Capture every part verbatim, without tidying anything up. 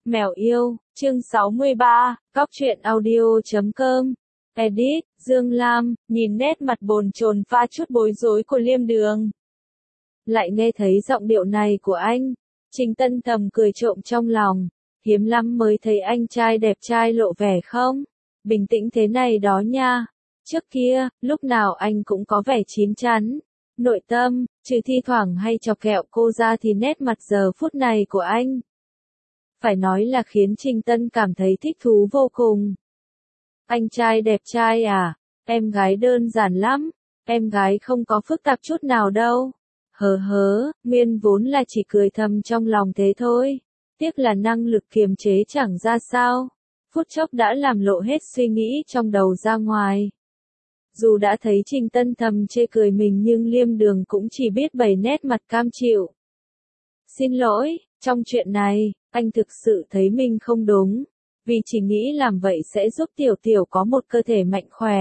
Mèo yêu, chương sáu mươi ba, Góc truyện audio chấm com. Edit, Dương Lam, nhìn nét mặt bồn chồn pha chút bối rối của Liêm Đường. Lại nghe thấy giọng điệu này của anh, Trình Tân thầm cười trộm trong lòng, hiếm lắm mới thấy anh trai đẹp trai lộ vẻ không? Bình tĩnh thế này đó nha. Trước kia, lúc nào anh cũng có vẻ chín chắn, nội tâm, trừ thi thoảng hay chọc ghẹo cô ra thì nét mặt giờ phút này của anh phải nói là khiến Trình Tân cảm thấy thích thú vô cùng. Anh trai đẹp trai à? Em gái đơn giản lắm, em gái không có phức tạp chút nào đâu. Hớ hớ, nguyên vốn là chỉ cười thầm trong lòng thế thôi. Tiếc là năng lực kiềm chế chẳng ra sao. Phút chốc đã làm lộ hết suy nghĩ trong đầu ra ngoài. Dù đã thấy Trình Tân thầm chê cười mình nhưng Liêm Đường cũng chỉ biết bày nét mặt cam chịu. Xin lỗi, trong chuyện này, anh thực sự thấy mình không đúng, vì chỉ nghĩ làm vậy sẽ giúp Tiểu Tiểu có một cơ thể mạnh khỏe.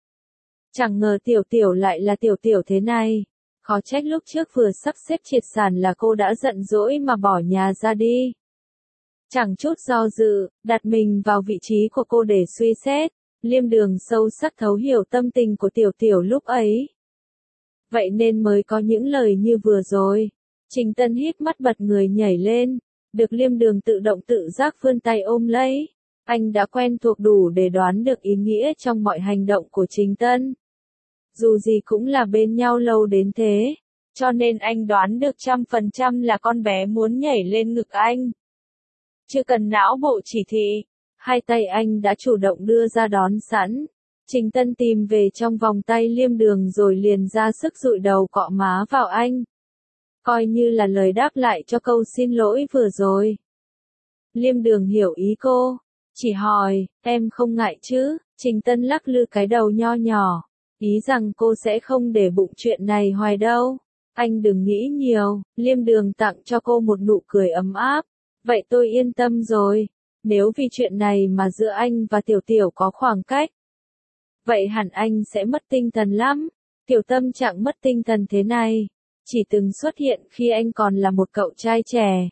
Chẳng ngờ Tiểu Tiểu lại là Tiểu Tiểu thế này, khó trách lúc trước vừa sắp xếp triệt sản là cô đã giận dỗi mà bỏ nhà ra đi. Chẳng chút do dự, đặt mình vào vị trí của cô để suy xét, Liêm Đường sâu sắc thấu hiểu tâm tình của Tiểu Tiểu lúc ấy. Vậy nên mới có những lời như vừa rồi. Trình Tân híp mắt bật người nhảy lên, được Liêm Đường tự động tự giác vươn tay ôm lấy. Anh đã quen thuộc đủ để đoán được ý nghĩa trong mọi hành động của Trình Tân. Dù gì cũng là bên nhau lâu đến thế, cho nên anh đoán được trăm phần trăm là con bé muốn nhảy lên ngực anh. Chưa cần não bộ chỉ thị, hai tay anh đã chủ động đưa ra đón sẵn. Trình Tân tìm về trong vòng tay Liêm Đường rồi liền ra sức dụi đầu cọ má vào anh. Coi như là lời đáp lại cho câu xin lỗi vừa rồi. Liêm Đường hiểu ý cô, chỉ hỏi, em không ngại chứ? Trình Tân lắc lư cái đầu nho nhỏ, ý rằng cô sẽ không để bụng chuyện này hoài đâu. Anh đừng nghĩ nhiều. Liêm Đường tặng cho cô một nụ cười ấm áp. Vậy tôi yên tâm rồi. Nếu vì chuyện này mà giữa anh và Tiểu Tiểu có khoảng cách, vậy hẳn anh sẽ mất tinh thần lắm. Tiểu Tâm trạng mất tinh thần thế này chỉ từng xuất hiện khi anh còn là một cậu trai trẻ.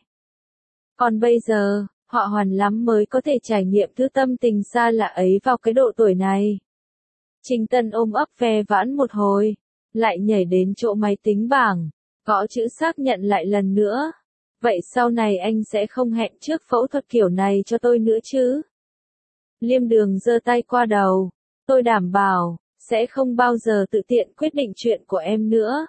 Còn bây giờ, họ hoàn lắm mới có thể trải nghiệm thứ tâm tình xa lạ ấy vào cái độ tuổi này. Trình Tân ôm ấp ve vãn một hồi, lại nhảy đến chỗ máy tính bảng, gõ chữ xác nhận lại lần nữa. Vậy sau này anh sẽ không hẹn trước phẫu thuật kiểu này cho tôi nữa chứ? Liêm Đường giơ tay qua đầu, tôi đảm bảo, sẽ không bao giờ tự tiện quyết định chuyện của em nữa.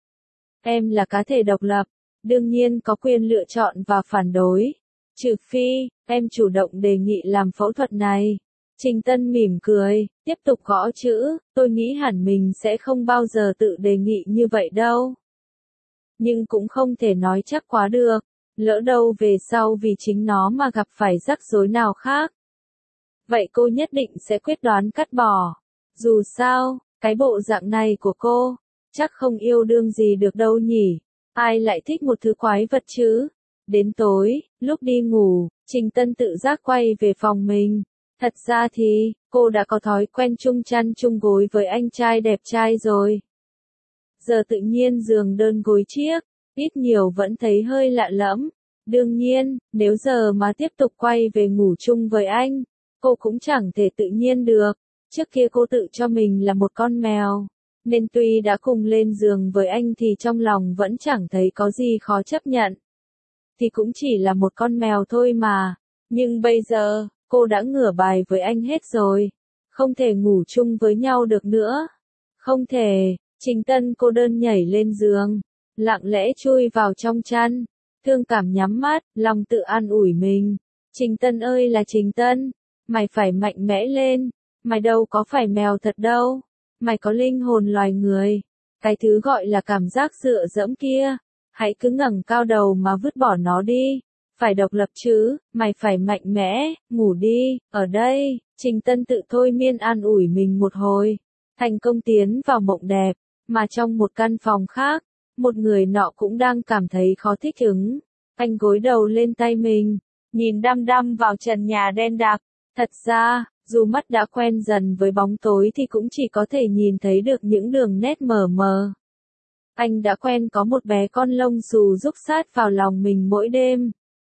Em là cá thể độc lập, đương nhiên có quyền lựa chọn và phản đối. Trừ phi, em chủ động đề nghị làm phẫu thuật này. Trình Tân mỉm cười, tiếp tục gõ chữ, tôi nghĩ hẳn mình sẽ không bao giờ tự đề nghị như vậy đâu. Nhưng cũng không thể nói chắc quá được, lỡ đâu về sau vì chính nó mà gặp phải rắc rối nào khác. Vậy cô nhất định sẽ quyết đoán cắt bỏ. Dù sao, cái bộ dạng này của cô, chắc không yêu đương gì được đâu nhỉ. Ai lại thích một thứ quái vật chứ? Đến tối, lúc đi ngủ, Trình Tân tự giác quay về phòng mình. Thật ra thì, cô đã có thói quen chung chăn chung gối với anh trai đẹp trai rồi. Giờ tự nhiên giường đơn gối chiếc, ít nhiều vẫn thấy hơi lạ lẫm. Đương nhiên, nếu giờ mà tiếp tục quay về ngủ chung với anh, cô cũng chẳng thể tự nhiên được. Trước kia cô tự cho mình là một con mèo, nên tuy đã cùng lên giường với anh thì trong lòng vẫn chẳng thấy có gì khó chấp nhận. Thì cũng chỉ là một con mèo thôi mà. Nhưng bây giờ, cô đã ngửa bài với anh hết rồi. Không thể ngủ chung với nhau được nữa. Không thể. Trình Tân cô đơn nhảy lên giường, lặng lẽ chui vào trong chăn, thương cảm nhắm mắt, lòng tự an ủi mình. Trình Tân ơi là Trình Tân, mày phải mạnh mẽ lên, mày đâu có phải mèo thật đâu, mày có linh hồn loài người. Cái thứ gọi là cảm giác dựa dẫm kia, hãy cứ ngẩng cao đầu mà vứt bỏ nó đi. Phải độc lập chứ, mày phải mạnh mẽ, ngủ đi, ở đây. Trình Tân tự thôi miên an ủi mình một hồi, thành công tiến vào mộng đẹp. Mà trong một căn phòng khác, một người nọ cũng đang cảm thấy khó thích ứng. Anh gối đầu lên tay mình, nhìn đăm đăm vào trần nhà đen đặc. Thật ra, dù mắt đã quen dần với bóng tối thì cũng chỉ có thể nhìn thấy được những đường nét mờ mờ. Anh đã quen có một bé con lông xù rúc sát vào lòng mình mỗi đêm.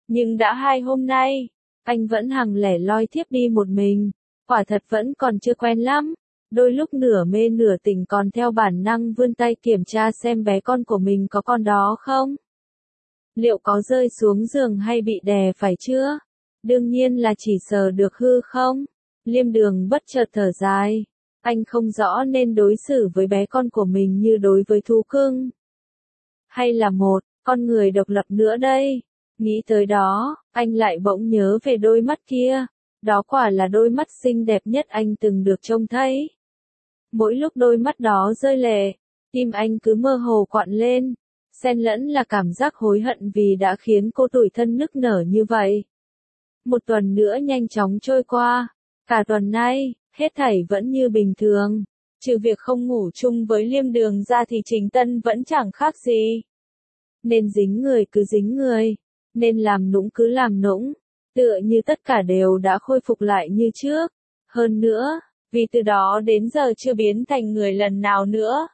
Nhưng đã hai hôm nay, anh vẫn hằng lẻ loi thiếp đi một mình, quả thật vẫn còn chưa quen lắm. Đôi lúc nửa mê nửa tỉnh còn theo bản năng vươn tay kiểm tra xem bé con của mình có con đó không. Liệu có rơi xuống giường hay bị đè phải chưa? Đương nhiên là chỉ sờ được hư không? Liêm Đường bất chợt thở dài. Anh không rõ nên đối xử với bé con của mình như đối với thú cưng. Hay là một con người độc lập nữa đây? Nghĩ tới đó, anh lại bỗng nhớ về đôi mắt kia. Đó quả là đôi mắt xinh đẹp nhất anh từng được trông thấy. Mỗi lúc đôi mắt đó rơi lệ, tim anh cứ mơ hồ quặn lên, xen lẫn là cảm giác hối hận vì đã khiến cô tủi thân nức nở như vậy. Một tuần nữa nhanh chóng trôi qua, cả tuần nay, hết thảy vẫn như bình thường, trừ việc không ngủ chung với Liêm Đường ra thì Trình Tân vẫn chẳng khác gì. Nên dính người cứ dính người, nên làm nũng cứ làm nũng, tựa như tất cả đều đã khôi phục lại như trước. Hơn nữa, vì từ đó đến giờ chưa biến thành người lần nào nữa,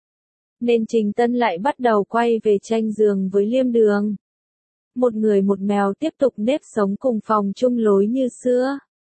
nên Trình Tân lại bắt đầu quay về tranh giường với Liêm Đường. Một người một mèo tiếp tục nếp sống cùng phòng chung lối như xưa.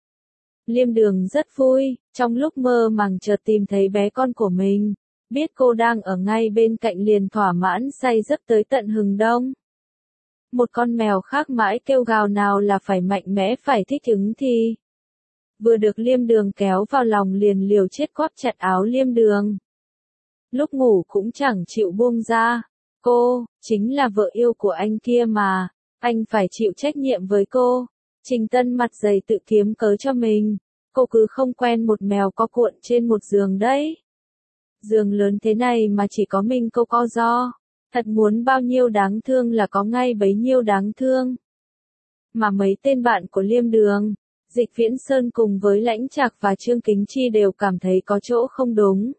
Liêm Đường rất vui, trong lúc mơ màng chợt tìm thấy bé con của mình, biết cô đang ở ngay bên cạnh liền thỏa mãn say giấc tới tận hừng đông. Một con mèo khác mãi kêu gào nào là phải mạnh mẽ phải thích ứng thì vừa được Liêm Đường kéo vào lòng liền liều chết quắp chặt áo Liêm Đường. Lúc ngủ cũng chẳng chịu buông ra. Cô, chính là vợ yêu của anh kia mà, anh phải chịu trách nhiệm với cô. Trình Tân mặt dày tự kiếm cớ cho mình. Cô cứ không quen một mèo có cuộn trên một giường đấy. Giường lớn thế này mà chỉ có mình cô co ro. Thật muốn bao nhiêu đáng thương là có ngay bấy nhiêu đáng thương. Mà mấy tên bạn của Liêm Đường, Dịch Viễn Sơn cùng với Lãnh Trạc và Trương Kính Chi đều cảm thấy có chỗ không đúng.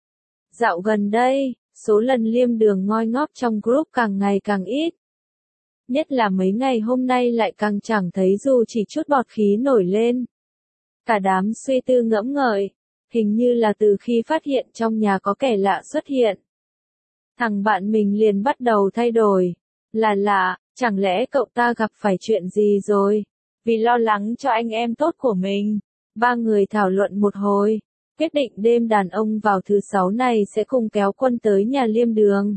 Dạo gần đây, số lần Liêm Đường ngoi ngóp trong group càng ngày càng ít. Nhất là mấy ngày hôm nay lại càng chẳng thấy dù chỉ chút bọt khí nổi lên. Cả đám suy tư ngẫm ngợi, hình như là từ khi phát hiện trong nhà có kẻ lạ xuất hiện. Thằng bạn mình liền bắt đầu thay đổi. Là lạ, chẳng lẽ cậu ta gặp phải chuyện gì rồi? Vì lo lắng cho anh em tốt của mình, ba người thảo luận một hồi, quyết định đêm đàn ông vào thứ sáu này sẽ cùng kéo quân tới nhà Liêm Đường.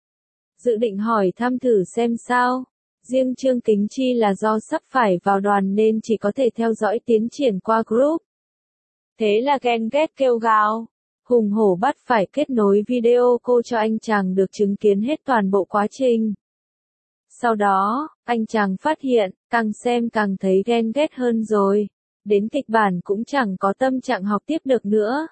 Dự định hỏi thăm thử xem sao. Riêng Trương Kính Chi là do sắp phải vào đoàn nên chỉ có thể theo dõi tiến triển qua group. Thế là ghen ghét kêu gào, hùng hổ bắt phải kết nối video cô cho anh chàng được chứng kiến hết toàn bộ quá trình. Sau đó, anh chàng phát hiện, càng xem càng thấy ghen ghét hơn rồi. Đến kịch bản cũng chẳng có tâm trạng học tiếp được nữa.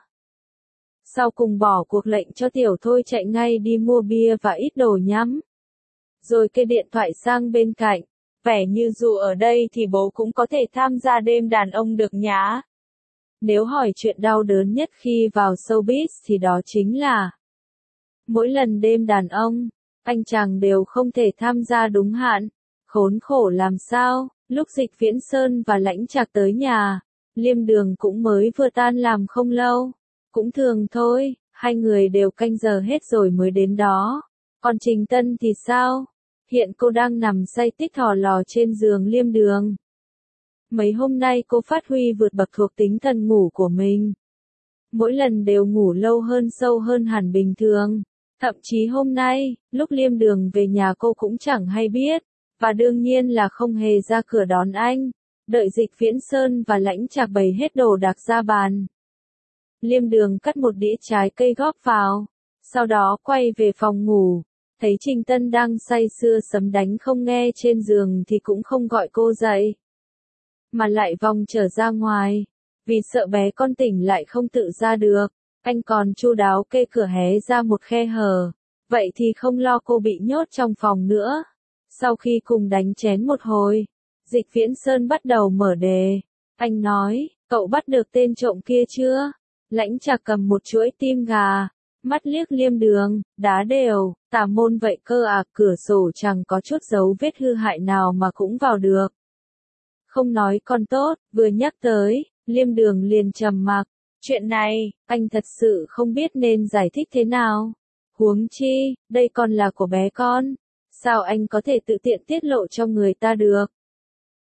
Sau cùng bỏ cuộc lệnh cho Tiểu Thôi chạy ngay đi mua bia và ít đồ nhắm. Rồi kê điện thoại sang bên cạnh, vẻ như dù ở đây thì bố cũng có thể tham gia đêm đàn ông được nhá. Nếu hỏi chuyện đau đớn nhất khi vào showbiz thì đó chính là mỗi lần đêm đàn ông, anh chàng đều không thể tham gia đúng hạn. Khốn khổ làm sao, lúc Dịch Viễn Sơn và Lãnh Trạc tới nhà, Liêm Đường cũng mới vừa tan làm không lâu. Cũng thường thôi, hai người đều canh giờ hết rồi mới đến đó. Còn Trình Tân thì sao? Hiện cô đang nằm say tích thò lò trên giường Liêm Đường. Mấy hôm nay cô phát huy vượt bậc thuộc tính thần ngủ của mình. Mỗi lần đều ngủ lâu hơn sâu hơn hẳn bình thường. Thậm chí hôm nay, lúc Liêm Đường về nhà cô cũng chẳng hay biết. Và đương nhiên là không hề ra cửa đón anh. Đợi Dịch Viễn Sơn và Lãnh Trạc bày hết đồ đạc ra bàn. Liêm Đường cắt một đĩa trái cây góp vào. Sau đó quay về phòng ngủ. Thấy Trình Tân đang say sưa sấm đánh không nghe trên giường thì cũng không gọi cô dậy. Mà lại vòng trở ra ngoài. Vì sợ bé con tỉnh lại không tự ra được. Anh còn chu đáo kê cửa hé ra một khe hở. Vậy thì không lo cô bị nhốt trong phòng nữa. Sau khi cùng đánh chén một hồi, Dịch Viễn Sơn bắt đầu mở đề. Anh nói, cậu bắt được tên trộm kia chưa? Lãnh Trạc cầm một chuỗi tim gà, mắt liếc Liêm Đường, đá đều, tà môn vậy cơ à, cửa sổ chẳng có chút dấu vết hư hại nào mà cũng vào được. Không nói còn tốt, vừa nhắc tới, Liêm Đường liền trầm mặc. Chuyện này, anh thật sự không biết nên giải thích thế nào. Huống chi, đây còn là của bé con. Sao anh có thể tự tiện tiết lộ cho người ta được?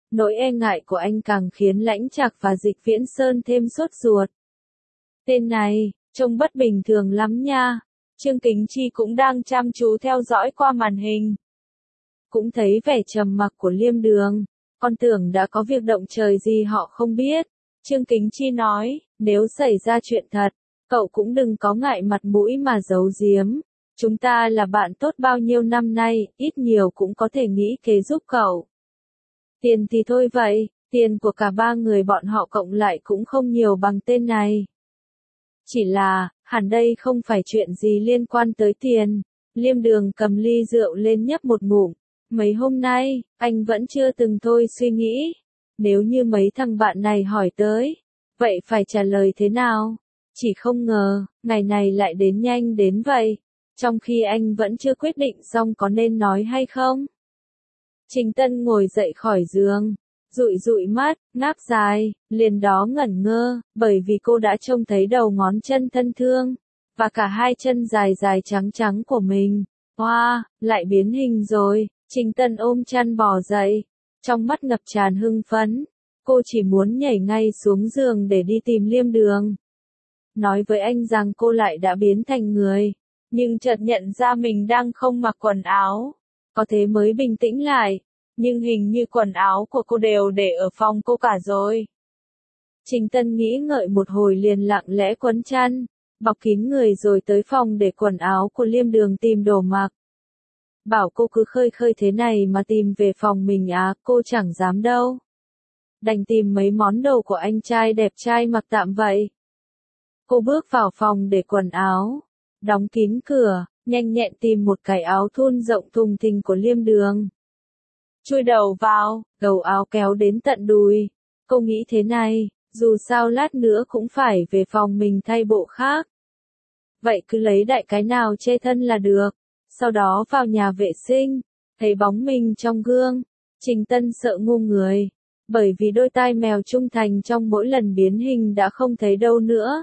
Nỗi e ngại của anh càng khiến Lãnh Trạc và Dịch Viễn Sơn thêm sốt ruột. Tên này, trông bất bình thường lắm nha. Trương Kính Chi cũng đang chăm chú theo dõi qua màn hình. Cũng thấy vẻ trầm mặc của Liêm Đường. Con tưởng đã có việc động trời gì họ không biết. Trương Kính Chi nói, nếu xảy ra chuyện thật, cậu cũng đừng có ngại mặt mũi mà giấu giếm. Chúng ta là bạn tốt bao nhiêu năm nay, ít nhiều cũng có thể nghĩ kế giúp cậu. Tiền thì thôi vậy, tiền của cả ba người bọn họ cộng lại cũng không nhiều bằng tên này. Chỉ là, hẳn đây không phải chuyện gì liên quan tới tiền. Liêm Đường cầm ly rượu lên nhấp một ngụm. Mấy hôm nay, anh vẫn chưa từng thôi suy nghĩ. Nếu như mấy thằng bạn này hỏi tới, vậy phải trả lời thế nào? Chỉ không ngờ, ngày này lại đến nhanh đến vậy. Trong khi anh vẫn chưa quyết định xong có nên nói hay không. Trình Tân ngồi dậy khỏi giường, dụi dụi mắt, ngáp dài, liền đó ngẩn ngơ, bởi vì cô đã trông thấy đầu ngón chân thân thương, và cả hai chân dài dài trắng trắng của mình. Hoa, wow, lại biến hình rồi. Trình Tân ôm chăn bò dậy, trong mắt ngập tràn hưng phấn. Cô chỉ muốn nhảy ngay xuống giường để đi tìm Liêm Đường. Nói với anh rằng cô lại đã biến thành người, nhưng chợt nhận ra mình đang không mặc quần áo. Có thế mới bình tĩnh lại, nhưng hình như quần áo của cô đều để ở phòng cô cả rồi. Trình Tân nghĩ ngợi một hồi liền lặng lẽ quấn chăn, bọc kín người rồi tới phòng để quần áo của Liêm Đường tìm đồ mặc. Bảo cô cứ khơi khơi thế này mà tìm về phòng mình á, cô chẳng dám đâu. Đành tìm mấy món đồ của anh trai đẹp trai mặc tạm vậy. Cô bước vào phòng để quần áo, đóng kín cửa, nhanh nhẹn tìm một cái áo thun rộng thùng thình của Liêm Đường. Chui đầu vào, đầu áo kéo đến tận đùi. Cô nghĩ thế này, dù sao lát nữa cũng phải về phòng mình thay bộ khác. Vậy cứ lấy đại cái nào che thân là được. Sau đó vào nhà vệ sinh, thấy bóng mình trong gương. Trình Tân sợ ngu người, bởi vì đôi tai mèo trung thành trong mỗi lần biến hình đã không thấy đâu nữa.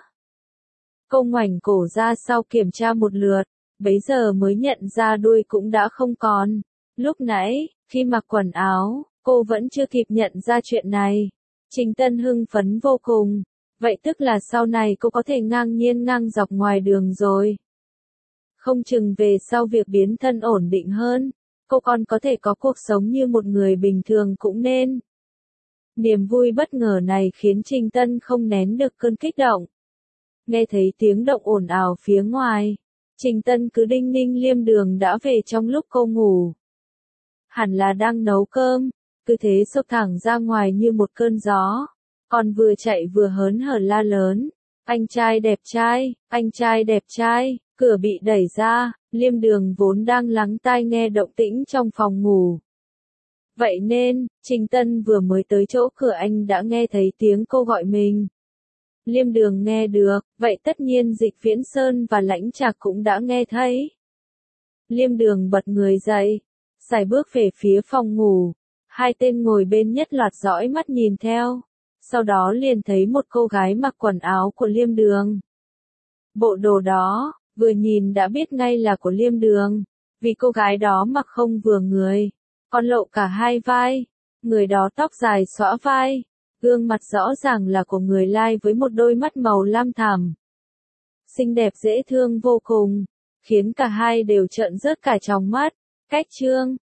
Cô ngoảnh cổ ra sau kiểm tra một lượt, bấy giờ mới nhận ra đuôi cũng đã không còn. Lúc nãy, khi mặc quần áo, cô vẫn chưa kịp nhận ra chuyện này. Trình Tân hưng phấn vô cùng, vậy tức là sau này cô có thể ngang nhiên ngang dọc ngoài đường rồi. Không chừng về sau việc biến thân ổn định hơn, cô còn có thể có cuộc sống như một người bình thường cũng nên. Niềm vui bất ngờ này khiến Trình Tân không nén được cơn kích động. Nghe thấy tiếng động ồn ào phía ngoài, Trình Tân cứ đinh ninh Liêm Đường đã về trong lúc cô ngủ. Hẳn là đang nấu cơm, cứ thế xốc thẳng ra ngoài như một cơn gió, còn vừa chạy vừa hớn hở la lớn. Anh trai đẹp trai, anh trai đẹp trai. Cửa bị đẩy ra, Liêm Đường vốn đang lắng tai nghe động tĩnh trong phòng ngủ. Vậy nên, Trình Tân vừa mới tới chỗ cửa anh đã nghe thấy tiếng cô gọi mình. Liêm Đường nghe được, vậy tất nhiên Dịch Viễn Sơn và Lãnh Trạc cũng đã nghe thấy. Liêm Đường bật người dậy, sải bước về phía phòng ngủ. Hai tên ngồi bên nhất loạt dõi mắt nhìn theo. Sau đó liền thấy một cô gái mặc quần áo của Liêm Đường. Bộ đồ đó, vừa nhìn đã biết ngay là của Liêm Đường, vì cô gái đó mặc không vừa người, còn lộ cả hai vai. Người đó tóc dài xõa vai, gương mặt rõ ràng là của người Lai với một đôi mắt màu lam thẳm. Xinh đẹp dễ thương vô cùng, khiến cả hai đều trợn rớt cả tròng mắt. Cách Trương